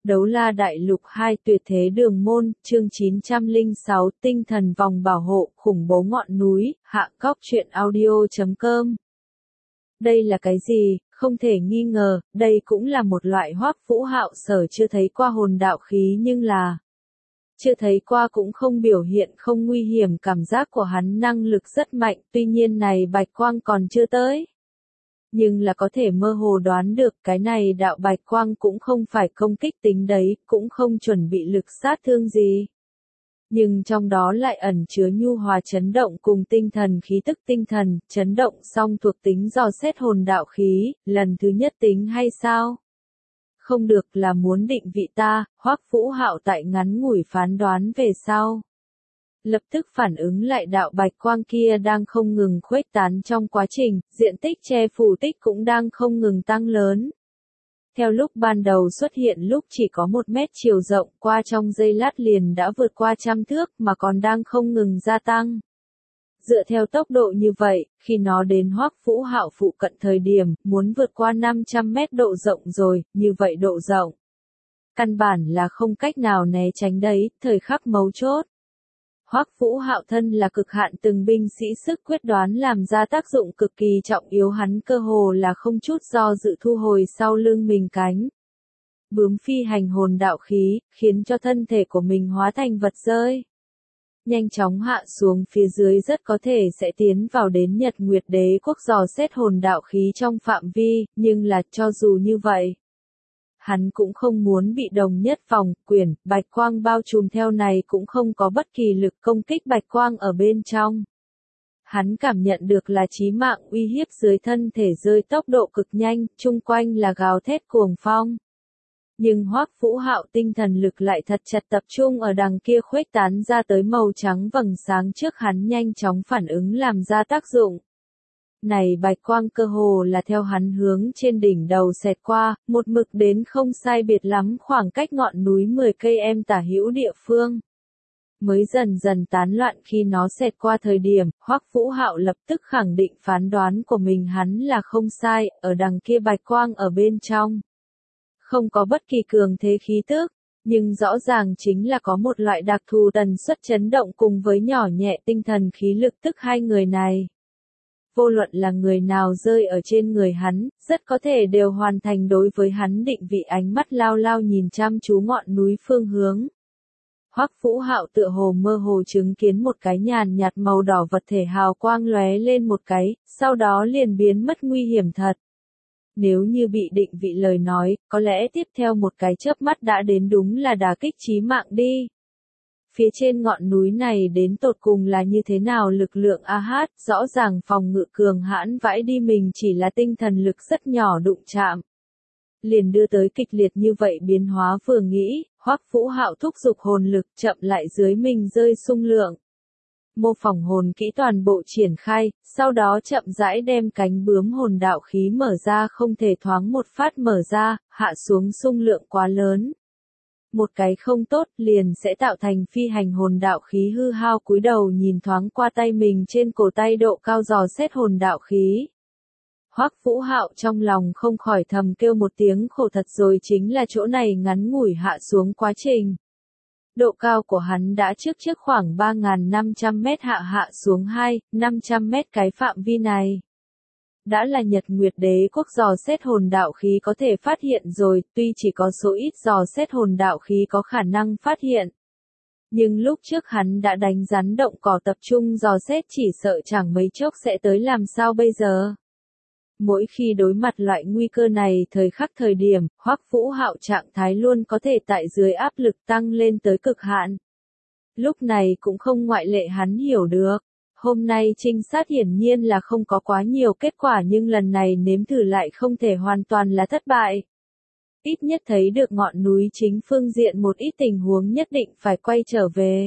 Đấu La Đại Lục 2 Tuyệt Thế Đường Môn, chương 906, Tinh Thần Vòng Bảo Hộ, Khủng Bố Ngọn Núi, Hạ Cóc Truyện Audio.com. Đây là cái gì? Không thể nghi ngờ, đây cũng là một loại Hoắc Vũ Hạo Sở chưa thấy qua hồn đạo khí, nhưng là chưa thấy qua cũng không biểu hiện không nguy hiểm. Cảm giác của hắn năng lực rất mạnh, tuy nhiên này bạch quang còn chưa tới. Nhưng là có thể mơ hồ đoán được cái này đạo bạch quang cũng không phải công kích tính đấy, cũng không chuẩn bị lực sát thương gì. Nhưng trong đó lại ẩn chứa nhu hòa chấn động cùng tinh thần khí tức tinh thần, chấn động song thuộc tính dò xét hồn đạo khí, lần thứ nhất tính hay sao? Không được, là muốn định vị ta. Hoắc Vũ Hạo tại ngắn ngủi phán đoán về sau. Lập tức phản ứng lại đạo bạch quang kia đang không ngừng khuếch tán trong quá trình, diện tích che phủ tích cũng đang không ngừng tăng lớn. Theo lúc ban đầu xuất hiện lúc chỉ có 1 mét chiều rộng, qua trong giây lát liền đã vượt qua 100 thước mà còn đang không ngừng gia tăng. Dựa theo tốc độ như vậy, khi nó đến Hoắc Vũ Hạo phụ cận thời điểm, muốn vượt qua 500 mét độ rộng rồi, như vậy độ rộng. Căn bản là không cách nào né tránh đấy, thời khắc mấu chốt. Hoắc Vũ Hạo thân là cực hạn từng binh sĩ sức quyết đoán làm ra tác dụng cực kỳ trọng yếu, hắn cơ hồ là không chút do dự thu hồi sau lưng mình cánh bướm phi hành hồn đạo khí, khiến cho thân thể của mình hóa thành vật rơi. Nhanh chóng hạ xuống phía dưới, rất có thể sẽ tiến vào đến Nhật Nguyệt Đế quốc dò xét hồn đạo khí trong phạm vi, nhưng là cho dù như vậy, hắn cũng không muốn bị đồng nhất vòng quyển bạch quang bao trùm, theo này cũng không có bất kỳ lực công kích bạch quang ở bên trong. Hắn cảm nhận được là chí mạng uy hiếp dưới thân thể rơi tốc độ cực nhanh, chung quanh là gào thét cuồng phong. Nhưng Hoắc Vũ Hạo tinh thần lực lại thật chặt tập trung ở đằng kia khuếch tán ra tới màu trắng vầng sáng trước hắn, nhanh chóng phản ứng làm ra tác dụng. Này bạch quang cơ hồ là theo hắn hướng trên đỉnh đầu xẹt qua, một mực đến không sai biệt lắm khoảng cách ngọn núi 10 cây tả hữu địa phương. Mới dần dần tán loạn, khi nó xẹt qua thời điểm, Hoắc Vũ Hạo lập tức khẳng định phán đoán của mình, hắn là không sai, ở đằng kia bạch quang ở bên trong. Không có bất kỳ cường thế khí tức, nhưng rõ ràng chính là có một loại đặc thù tần suất chấn động cùng với nhỏ nhẹ tinh thần khí lực, tức hai người này. Vô luận là người nào rơi ở trên người hắn, rất có thể đều hoàn thành đối với hắn định vị, ánh mắt lao lao nhìn chăm chú ngọn núi phương hướng. Hoắc Vũ Hạo tựa hồ mơ hồ chứng kiến một cái nhàn nhạt màu đỏ vật thể hào quang lóe lên một cái, sau đó liền biến mất nguy hiểm thật. Nếu như bị định vị lời nói, có lẽ tiếp theo một cái chớp mắt đã đến, đúng là đả kích chí mạng đi. Phía trên ngọn núi này đến tột cùng là như thế nào lực lượng AH, rõ ràng phòng ngự cường hãn vãi đi, mình chỉ là tinh thần lực rất nhỏ đụng chạm. Liền đưa tới kịch liệt như vậy biến hóa, vừa nghĩ, Hoắc Vũ Hạo thúc giục hồn lực chậm lại dưới mình rơi xung lượng. Mô phỏng hồn kỹ toàn bộ triển khai, sau đó chậm rãi đem cánh bướm hồn đạo khí mở ra, không thể thoáng một phát mở ra, hạ xuống xung lượng quá lớn. Một cái không tốt liền sẽ tạo thành phi hành hồn đạo khí hư hao, cúi đầu nhìn thoáng qua tay mình trên cổ tay độ cao dò xét hồn đạo khí. Hoắc Vũ Hạo trong lòng không khỏi thầm kêu một tiếng khổ thật rồi, chính là chỗ này ngắn ngủi hạ xuống quá trình. Độ cao của hắn đã trước khoảng 3.500 mét hạ xuống 2.500 mét, cái phạm vi này đã là Nhật Nguyệt Đế quốc dò xét hồn đạo khí có thể phát hiện rồi, tuy chỉ có số ít dò xét hồn đạo khí có khả năng phát hiện. Nhưng lúc trước hắn đã đánh rắn động cỏ tập trung dò xét, chỉ sợ chẳng mấy chốc sẽ tới, làm sao bây giờ? Mỗi khi đối mặt loại nguy cơ này, thời điểm, Hoắc Vũ Hạo trạng thái luôn có thể tại dưới áp lực tăng lên tới cực hạn. Lúc này cũng không ngoại lệ, hắn hiểu được. Hôm nay trinh sát hiển nhiên là không có quá nhiều kết quả, nhưng lần này nếm thử lại không thể hoàn toàn là thất bại. Ít nhất thấy được ngọn núi chính phương diện một ít tình huống nhất định phải quay trở về.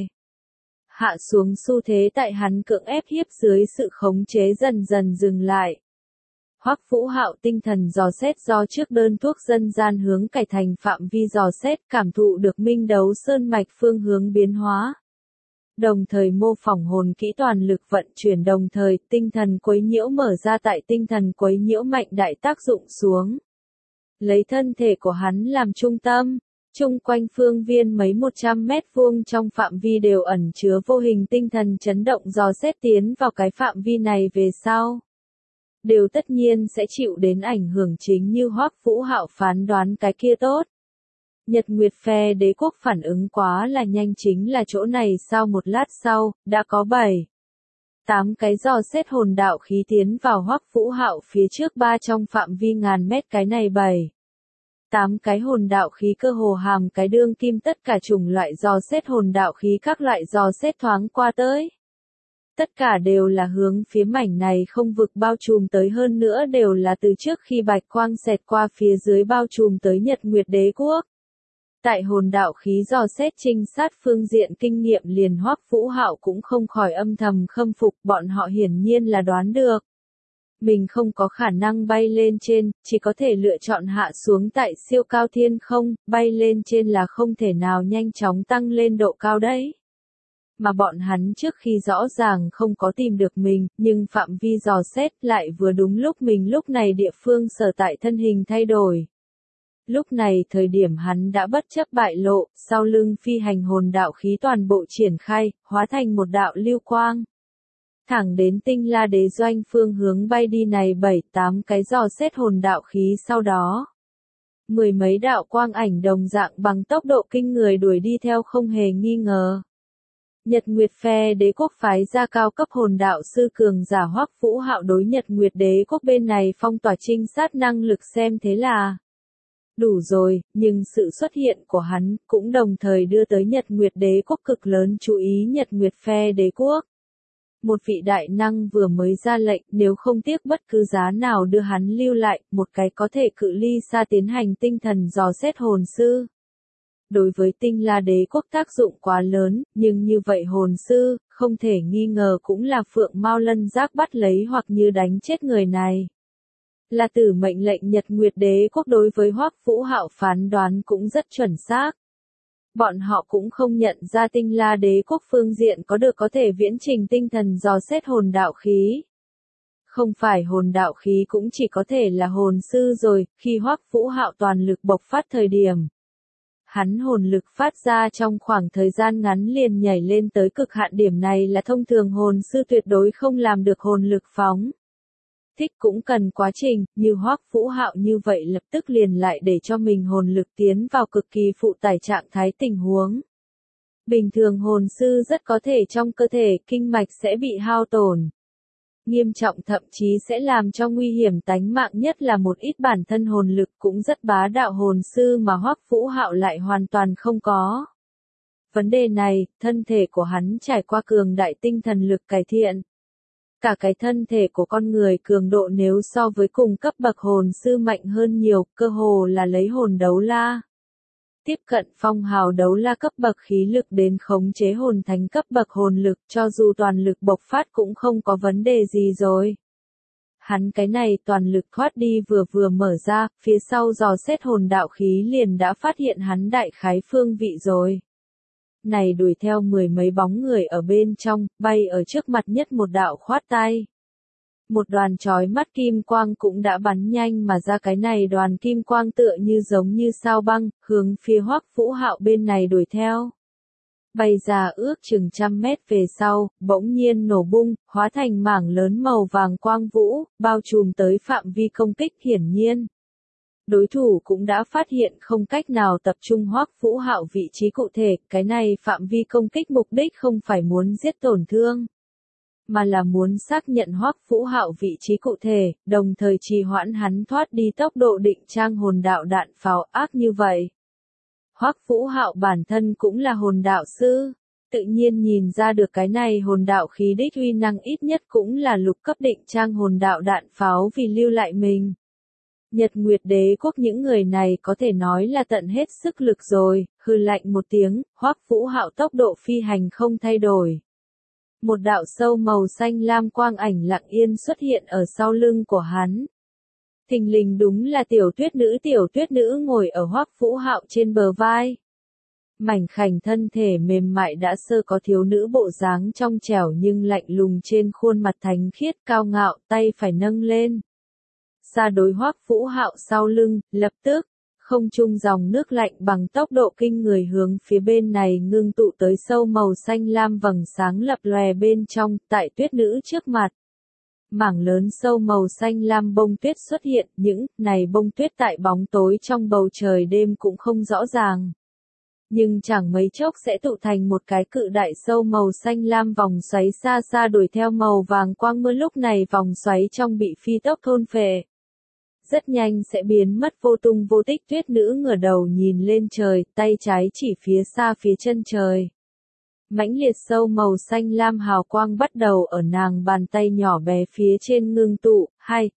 Hạ xuống xu thế tại hắn cưỡng ép hiếp dưới sự khống chế dần dần dừng lại. Hoắc Vũ Hạo tinh thần dò xét do trước đơn thuốc dân gian hướng cải thành phạm vi dò xét, cảm thụ được Minh Đấu Sơn mạch phương hướng biến hóa. Đồng thời mô phỏng hồn kỹ toàn lực vận chuyển, đồng thời tinh thần quấy nhiễu mở ra, tại tinh thần quấy nhiễu mạnh đại tác dụng xuống. Lấy thân thể của hắn làm trung tâm, Chung quanh phương viên mấy 100 mét vuông trong phạm vi đều ẩn chứa vô hình tinh thần chấn động dò xét tiến vào cái phạm vi này về sau. Đều tất nhiên sẽ chịu đến ảnh hưởng chính như Hoắc Vũ Hạo phán đoán cái kia tốt. Nhật Nguyệt phe đế quốc phản ứng quá là nhanh, chính là chỗ này sau một lát sau, đã có 7-8 cái dò xét hồn đạo khí tiến vào Hoắc Vũ Hạo phía trước ba trong phạm vi ngàn mét, cái này 7-8 cái hồn đạo khí cơ hồ hàm cái đương kim tất cả chủng loại dò xét hồn đạo khí các loại dò xét thoáng qua tới. Tất cả đều là hướng phía mảnh này không vực bao trùm tới, hơn nữa đều là từ trước khi bạch quang xẹt qua phía dưới bao trùm tới Nhật Nguyệt đế quốc. Tại hồn đạo khí dò xét trinh sát phương diện kinh nghiệm liền Hoắc Vũ Hạo cũng không khỏi âm thầm khâm phục, bọn họ hiển nhiên là đoán được. Mình không có khả năng bay lên trên, chỉ có thể lựa chọn hạ xuống tại siêu cao thiên không, bay lên trên là không thể nào nhanh chóng tăng lên độ cao đấy. Mà bọn hắn trước khi rõ ràng không có tìm được mình, nhưng phạm vi dò xét lại vừa đúng lúc mình lúc này địa phương sở tại thân hình thay đổi. Lúc này thời điểm hắn đã bất chấp bại lộ, sau lưng phi hành hồn đạo khí toàn bộ triển khai, hóa thành một đạo lưu quang. Thẳng đến Tinh La Đế doanh phương hướng bay đi này 7-8 cái dò xét hồn đạo khí, sau đó mười mấy đạo quang ảnh đồng dạng bằng tốc độ kinh người đuổi đi theo không hề nghi ngờ. Nhật Nguyệt phe đế quốc phái ra cao cấp hồn đạo sư cường giả Hoắc Vũ Hạo đối Nhật Nguyệt đế quốc bên này phong tỏa trinh sát năng lực xem thế là đủ rồi, nhưng sự xuất hiện của hắn cũng đồng thời đưa tới Nhật Nguyệt đế quốc cực lớn chú ý. Nhật Nguyệt phe đế quốc, một vị đại năng vừa mới ra lệnh nếu không tiếc bất cứ giá nào đưa hắn lưu lại, một cái có thể cự ly xa tiến hành tinh thần dò xét hồn sư. Đối với Tinh La đế quốc tác dụng quá lớn, nhưng như vậy hồn sư, không thể nghi ngờ cũng là phượng mao lân giác bắt lấy hoặc như đánh chết người này. Là tử mệnh lệnh. Nhật Nguyệt đế quốc đối với Hoắc Vũ Hạo phán đoán cũng rất chuẩn xác. Bọn họ cũng không nhận ra Tinh La đế quốc phương diện có thể viễn trình tinh thần dò xét hồn đạo khí. Không phải hồn đạo khí cũng chỉ có thể là hồn sư rồi, khi Hoắc Vũ Hạo toàn lực bộc phát thời điểm. Hắn hồn lực phát ra trong khoảng thời gian ngắn liền nhảy lên tới cực hạn, điểm này là thông thường hồn sư tuyệt đối không làm được. Hồn lực phóng thích cũng cần quá trình, như Hoắc Vũ Hạo như vậy lập tức liền lại để cho mình hồn lực tiến vào cực kỳ phụ tải trạng thái tình huống. Bình thường hồn sư rất có thể trong cơ thể kinh mạch sẽ bị hao tổn nghiêm trọng, thậm chí sẽ làm cho nguy hiểm tánh mạng, nhất là một ít bản thân hồn lực cũng rất bá đạo hồn sư mà Hoắc Vũ Hạo lại hoàn toàn không có. Vấn đề này, thân thể của hắn trải qua cường đại tinh thần lực cải thiện. Cả cái thân thể của con người cường độ nếu so với cùng cấp bậc hồn sư mạnh hơn nhiều, cơ hồ là lấy hồn đấu la tiếp cận phong hào đấu la cấp bậc khí lực đến khống chế hồn thánh cấp bậc hồn lực, cho dù toàn lực bộc phát cũng không có vấn đề gì rồi. Hắn cái này toàn lực thoát đi vừa mở ra, phía sau dò xét hồn đạo khí liền đã phát hiện hắn đại khái phương vị rồi. Này đuổi theo mười mấy bóng người ở bên trong, bay ở trước mặt nhất một đạo khoát tay. Một đoàn chói mắt kim quang cũng đã bắn nhanh mà ra, cái này đoàn kim quang tựa như giống như sao băng, hướng phía Hoắc Vũ Hạo bên này đuổi theo. Bay ra ước chừng 100 mét về sau, bỗng nhiên nổ bung, hóa thành mảng lớn màu vàng quang vũ, bao trùm tới phạm vi công kích. Hiển nhiên, đối thủ cũng đã phát hiện không cách nào tập trung Hoắc Vũ Hạo vị trí cụ thể, cái này phạm vi công kích mục đích không phải muốn giết tổn thương, mà là muốn xác nhận Hoắc Vũ Hạo vị trí cụ thể, đồng thời trì hoãn hắn thoát đi tốc độ định trang hồn đạo đạn pháo ác như vậy. Hoắc Vũ Hạo bản thân cũng là hồn đạo sư, tự nhiên nhìn ra được cái này hồn đạo khí đích uy năng ít nhất cũng là lục cấp định trang hồn đạo đạn pháo vì lưu lại mình. Nhật Nguyệt đế quốc những người này có thể nói là tận hết sức lực rồi, hừ lạnh một tiếng, Hoắc Vũ Hạo tốc độ phi hành không thay đổi. Một đạo sâu màu xanh lam quang ảnh lặng yên xuất hiện ở sau lưng của hắn. Thình lình đúng là tiểu tuyết nữ ngồi ở Hoắc Vũ Hạo trên bờ vai. Mảnh khảnh thân thể mềm mại đã sơ có thiếu nữ bộ dáng trong trẻo nhưng lạnh lùng, trên khuôn mặt thánh khiết cao ngạo, tay phải nâng lên. Xa đối Hoắc Vũ Hạo sau lưng, lập tức Không trung dòng nước lạnh bằng tốc độ kinh người hướng phía bên này ngưng tụ tới sâu màu xanh lam vầng sáng lập lòe bên trong, tại tuyết nữ trước mặt. Mảng lớn sâu màu xanh lam bông tuyết xuất hiện, những này bông tuyết tại bóng tối trong bầu trời đêm cũng không rõ ràng. Nhưng chẳng mấy chốc sẽ tụ thành một cái cự đại sâu màu xanh lam vòng xoáy xa xa đuổi theo màu vàng quang mưa, lúc này vòng xoáy trong bị phi tốc thôn phệ. Rất nhanh sẽ biến mất vô tung vô tích. Tuyết nữ ngửa đầu nhìn lên trời, tay trái chỉ phía xa phía chân trời. Mãnh liệt sâu màu xanh lam hào quang bắt đầu ở nàng bàn tay nhỏ bé phía trên ngưng tụ,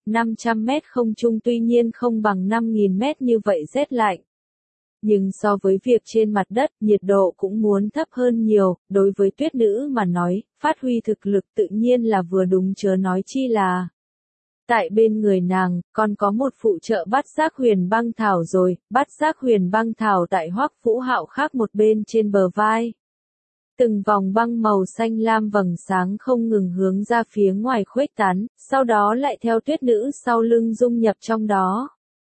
500 mét không trung tuy nhiên không bằng 5.000 mét như vậy rét lạnh. Nhưng so với việc trên mặt đất, nhiệt độ cũng muốn thấp hơn nhiều, đối với tuyết nữ mà nói, phát huy thực lực tự nhiên là vừa đúng chớ nói chi là. Tại bên người nàng, còn có một phụ trợ bát giác huyền băng thảo rồi, bát giác huyền băng thảo tại Hoắc Vũ Hạo khác một bên trên bờ vai. Từng vòng băng màu xanh lam vầng sáng không ngừng hướng ra phía ngoài khuếch tán, sau đó lại theo tuyết nữ sau lưng dung nhập trong đó.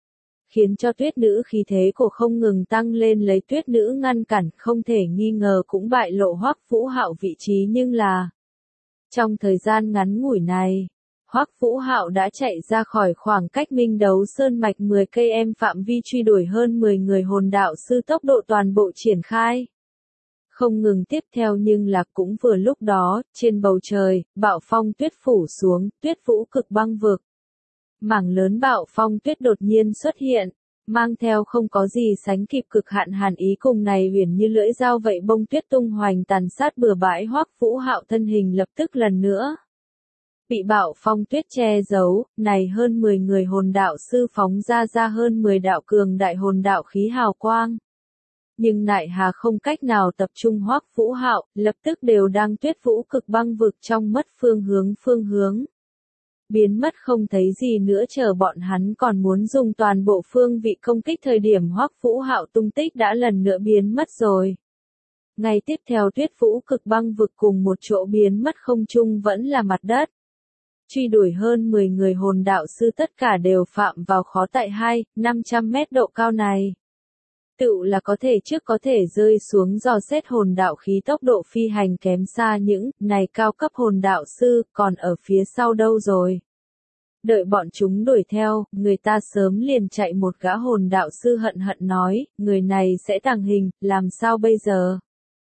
Khiến cho tuyết nữ khí thế của không ngừng tăng lên, lấy tuyết nữ ngăn cản, không thể nghi ngờ cũng bại lộ Hoắc Vũ Hạo vị trí, nhưng là trong thời gian ngắn ngủi này, Hoắc Vũ Hạo đã chạy ra khỏi khoảng cách Minh Đấu Sơn mạch 10 km phạm vi truy đuổi hơn 10 người hồn đạo sư, tốc độ toàn bộ triển khai. Không ngừng tiếp theo, nhưng là cũng vừa lúc đó, trên bầu trời, bạo phong tuyết phủ xuống, tuyết vũ cực băng vực. Mảng lớn bạo phong tuyết đột nhiên xuất hiện, mang theo không có gì sánh kịp cực hạn hàn ý, cùng này huyền như lưỡi dao vậy bông tuyết tung hoành tàn sát bừa bãi. Hoắc Vũ Hạo thân hình lập tức lần nữa bị bạo phong tuyết che giấu, này hơn 10 người hồn đạo sư phóng ra hơn 10 đạo cường đại hồn đạo khí hào quang. Nhưng nại hà không cách nào tập trung Hoắc Vũ Hạo, lập tức đều đang tuyết vũ cực băng vực trong mất phương hướng. Biến mất không thấy gì nữa, chờ bọn hắn còn muốn dùng toàn bộ phương vị công kích thời điểm Hoắc Vũ Hạo tung tích đã lần nữa biến mất rồi. Ngày tiếp theo tuyết vũ cực băng vực cùng một chỗ biến mất, không trung vẫn là mặt đất. Truy đuổi hơn 10 người hồn đạo sư tất cả đều phạm vào khó tại 500 mét độ cao này. Tựu là có thể trước có thể rơi xuống dò xét hồn đạo khí, tốc độ phi hành kém xa những này cao cấp hồn đạo sư, còn ở phía sau đâu rồi. Đợi bọn chúng đuổi theo, người ta sớm liền chạy. Một gã hồn đạo sư hận hận nói, người này sẽ tàng hình, làm sao bây giờ?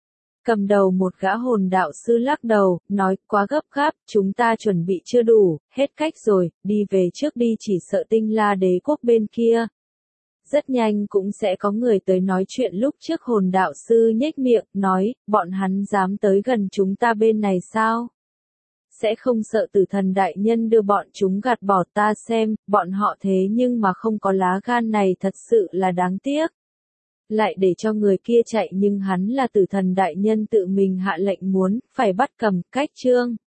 Cầm đầu một gã hồn đạo sư lắc đầu, nói, quá gấp gáp, chúng ta chuẩn bị chưa đủ, hết cách rồi, đi về trước đi, chỉ sợ Tinh La đế quốc bên kia. Rất nhanh cũng sẽ có người tới nói chuyện. Lúc trước hồn đạo sư nhếch miệng, nói, bọn hắn dám tới gần chúng ta bên này sao? Sẽ không sợ Tử Thần đại nhân đưa bọn chúng gạt bỏ, ta xem, bọn họ thế nhưng mà không có lá gan này, thật sự là đáng tiếc. Lại để cho người kia chạy, nhưng hắn là Tử Thần đại nhân tự mình hạ lệnh muốn, phải bắt cầm, cách chương.